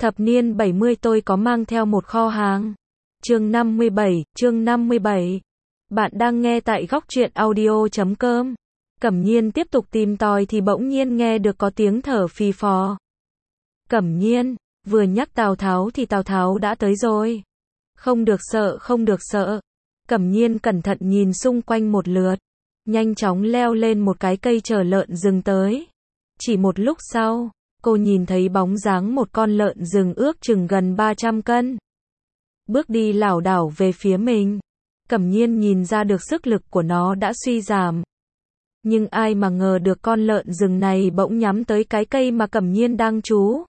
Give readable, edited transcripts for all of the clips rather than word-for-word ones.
Thập niên 70 tôi có mang theo một kho hàng. Chương 57. Bạn đang nghe tại góc truyện audio.com. Cẩm Nhiên tiếp tục tìm tòi thì bỗng nhiên nghe được có tiếng thở phì phò. Cẩm Nhiên, vừa nhắc Tào Tháo thì Tào Tháo đã tới rồi. Không được sợ. Cẩm Nhiên cẩn thận nhìn xung quanh một lượt, nhanh chóng leo lên một cái cây chờ lợn rừng tới. Chỉ một lúc sau, cô nhìn thấy bóng dáng một con lợn rừng ước chừng gần 300 cân. Bước đi lảo đảo về phía mình. Cẩm Nhiên nhìn ra được sức lực của nó đã suy giảm. Nhưng ai mà ngờ được con lợn rừng này bỗng nhắm tới cái cây mà Cẩm Nhiên đang trú.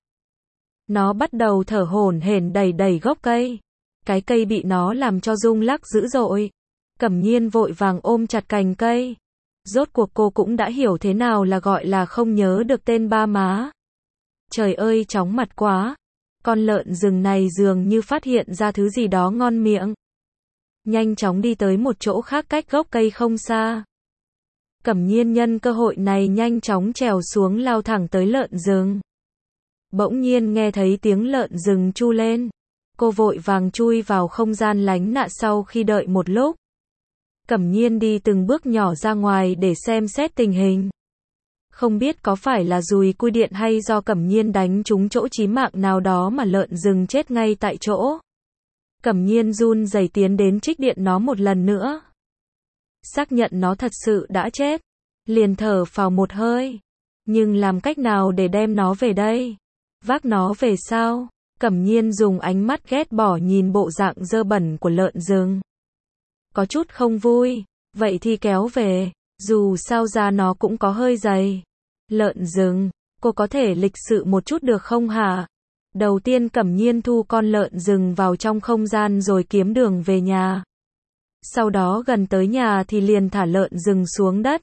Nó bắt đầu thở hổn hển đẩy gốc cây. Cái cây bị nó làm cho rung lắc dữ dội. Cẩm Nhiên vội vàng ôm chặt cành cây. Rốt cuộc cô cũng đã hiểu thế nào là gọi là không nhớ được tên ba má. Trời ơi, chóng mặt quá. Con lợn rừng này dường như phát hiện ra thứ gì đó ngon miệng. Nhanh chóng đi tới một chỗ khác cách gốc cây không xa. Cẩm Nhiên nhân cơ hội này nhanh chóng trèo xuống lao thẳng tới lợn rừng. Bỗng nhiên nghe thấy tiếng lợn rừng tru lên. Cô vội vàng chui vào không gian lánh nạn sau khi đợi một lúc. Cẩm Nhiên đi từng bước nhỏ ra ngoài để xem xét tình hình. Không biết có phải là dùi cui điện hay do Cẩm Nhiên đánh trúng chỗ chí mạng nào đó mà lợn rừng chết ngay tại chỗ. Cẩm Nhiên run rẩy tiến đến trích điện nó một lần nữa. Xác nhận nó thật sự đã chết. Liền thở phào một hơi. Nhưng làm cách nào để đem nó về đây? Vác nó về sao? Cẩm Nhiên dùng ánh mắt ghét bỏ nhìn bộ dạng dơ bẩn của lợn rừng. Có chút không vui. Vậy thì kéo về. Dù sao da nó cũng có hơi dày. Lợn rừng, cô có thể lịch sự một chút được không hả? Đầu tiên Cẩm Nhiên thu con lợn rừng vào trong không gian rồi kiếm đường về nhà. Sau đó gần tới nhà thì liền thả lợn rừng xuống đất.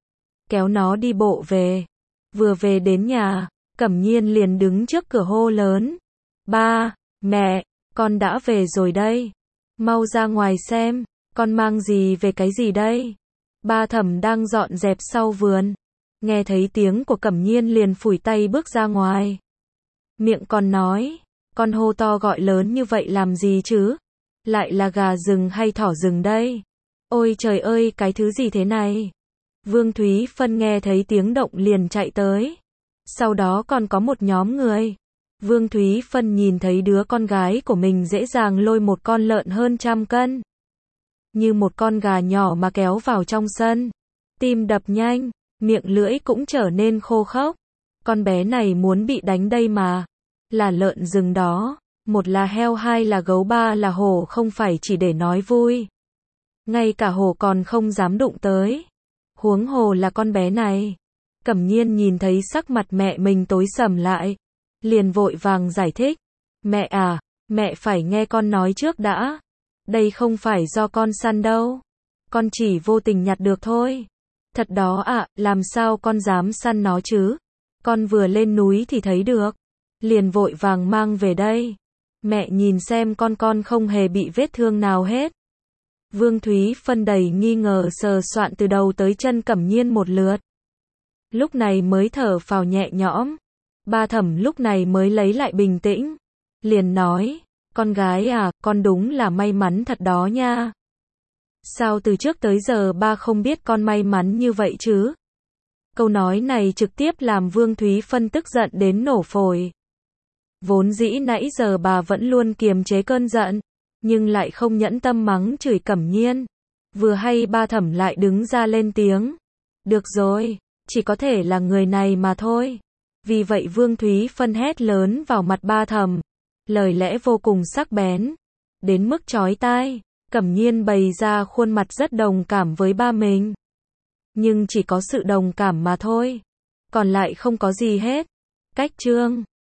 Kéo nó đi bộ về. Vừa về đến nhà, Cẩm Nhiên liền đứng trước cửa hô lớn. Ba, mẹ, con đã về rồi đây. Mau ra ngoài xem, con mang gì về cái gì đây? Ba Thẩm đang dọn dẹp sau vườn. Nghe thấy tiếng của Cẩm Nhiên liền phủi tay bước ra ngoài. Miệng còn nói, con hô to gọi lớn như vậy làm gì chứ? Lại là gà rừng hay thỏ rừng đây? Ôi trời ơi, cái thứ gì thế này? Vương Thúy Phân nghe thấy tiếng động liền chạy tới. Sau đó còn có một nhóm người. Vương Thúy Phân nhìn thấy đứa con gái của mình dễ dàng lôi một con lợn hơn 100 cân. Như một con gà nhỏ mà kéo vào trong sân. Tim đập nhanh, miệng lưỡi cũng trở nên khô khốc. Con bé này muốn bị đánh đây mà. Là lợn rừng đó. Một là heo, hai là gấu, ba là hổ, không phải chỉ để nói vui. Ngay cả hổ còn không dám đụng tới. Huống hồ là con bé này. Cẩm Nhiên nhìn thấy sắc mặt mẹ mình tối sầm lại. Liền vội vàng giải thích. Mẹ à, mẹ phải nghe con nói trước đã. Đây không phải do con săn đâu. Con chỉ vô tình nhặt được thôi. Thật đó ạ, làm sao con dám săn nó chứ? Con vừa lên núi thì thấy được. Liền vội vàng mang về đây. Mẹ nhìn xem con không hề bị vết thương nào hết. Vương Thúy Phân đầy nghi ngờ sờ soạn từ đầu tới chân Cẩm Nhiên một lượt. Lúc này mới thở phào nhẹ nhõm. Ba Thẩm lúc này mới lấy lại bình tĩnh. Liền nói, con gái à, con đúng là may mắn thật đó nha. Sao từ trước tới giờ ba không biết con may mắn như vậy chứ? Câu nói này trực tiếp làm Vương Thúy Phân tức giận đến nổ phổi. Vốn dĩ nãy giờ bà vẫn luôn kiềm chế cơn giận, nhưng lại không nhẫn tâm mắng chửi Cẩm Nhiên. Vừa hay Ba Thẩm lại đứng ra lên tiếng. Được rồi, chỉ có thể là người này mà thôi. Vì vậy Vương Thúy Phân hét lớn vào mặt Ba Thẩm. Lời lẽ vô cùng sắc bén. Đến mức chói tai. Cẩm Nhiên bày ra khuôn mặt rất đồng cảm với ba mình. Nhưng chỉ có sự đồng cảm mà thôi. Còn lại không có gì hết. Cách chương